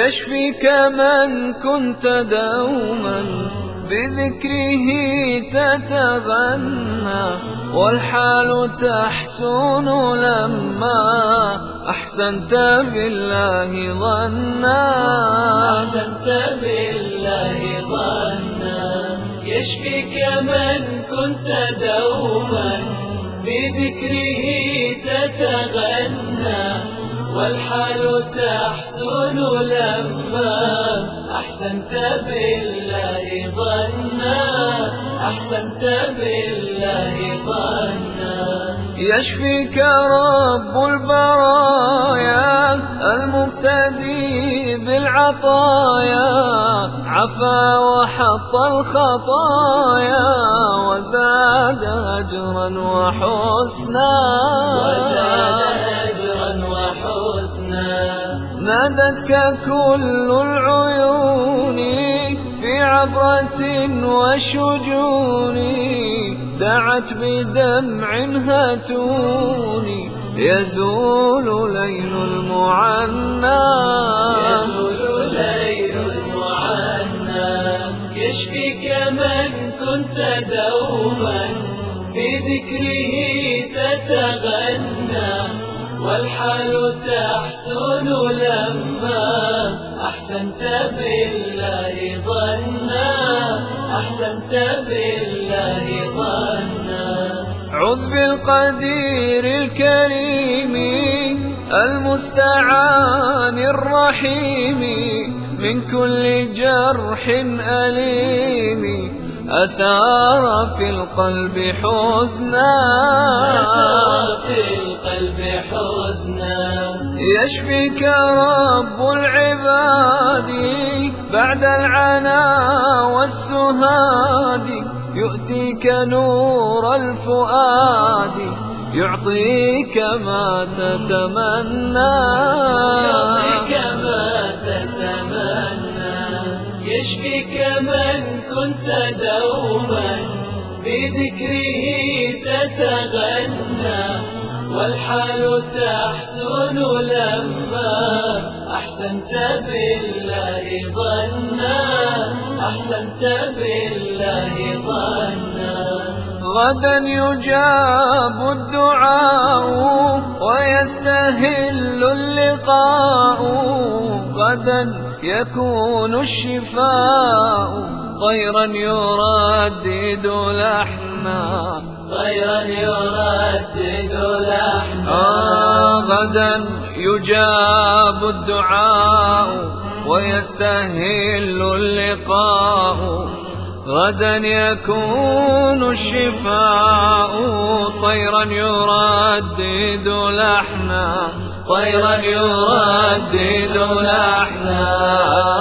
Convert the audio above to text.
يشفيك من كنت دوما بذكره تتغنى، والحال تحسن لما أحسنت بالله ظنا. أحسنت بالله ظنا. يشفيك من كنت دوما بذكره تتغنى، والحال تحسن لما أحسنت بالله ظنا. أحسنت بالله ظنا. يشفيك رب البرايا المبتدي بالعطايا، عفا وحط الخطايا وزاد أجرا وحسنا. نادتك كل العيون في عبرة وشجون، دعت بدمع هاتون يزول ليل المعنى. يشفيك من كنت دوما بذكره تتغنى، والحال تحسن لما أحسنت بالله ظنا. أحسنت بالله ظنا. عذ بالقدير الكريم المستعان الرحيم من كل جرح أليم أثار في القلب حزنا. يشفيك رب العباد بعد العنا والسهاد، يؤتيك نور الفؤاد يعطيك ما تتمنى. يشفيك من كنت دوما بذكره تتغنى، والحال تحسن لما أحسنت بالله ظنا. أحسنت بالله ظنا. غدا يجاب الدعاء ويستهل اللقاء، غدا يكون الشفاء طيرا يردد لحنا. غدا يجاب الدعاء ويستهل اللقاء، غدا يكون الشفاء طيرا يردد لحنا.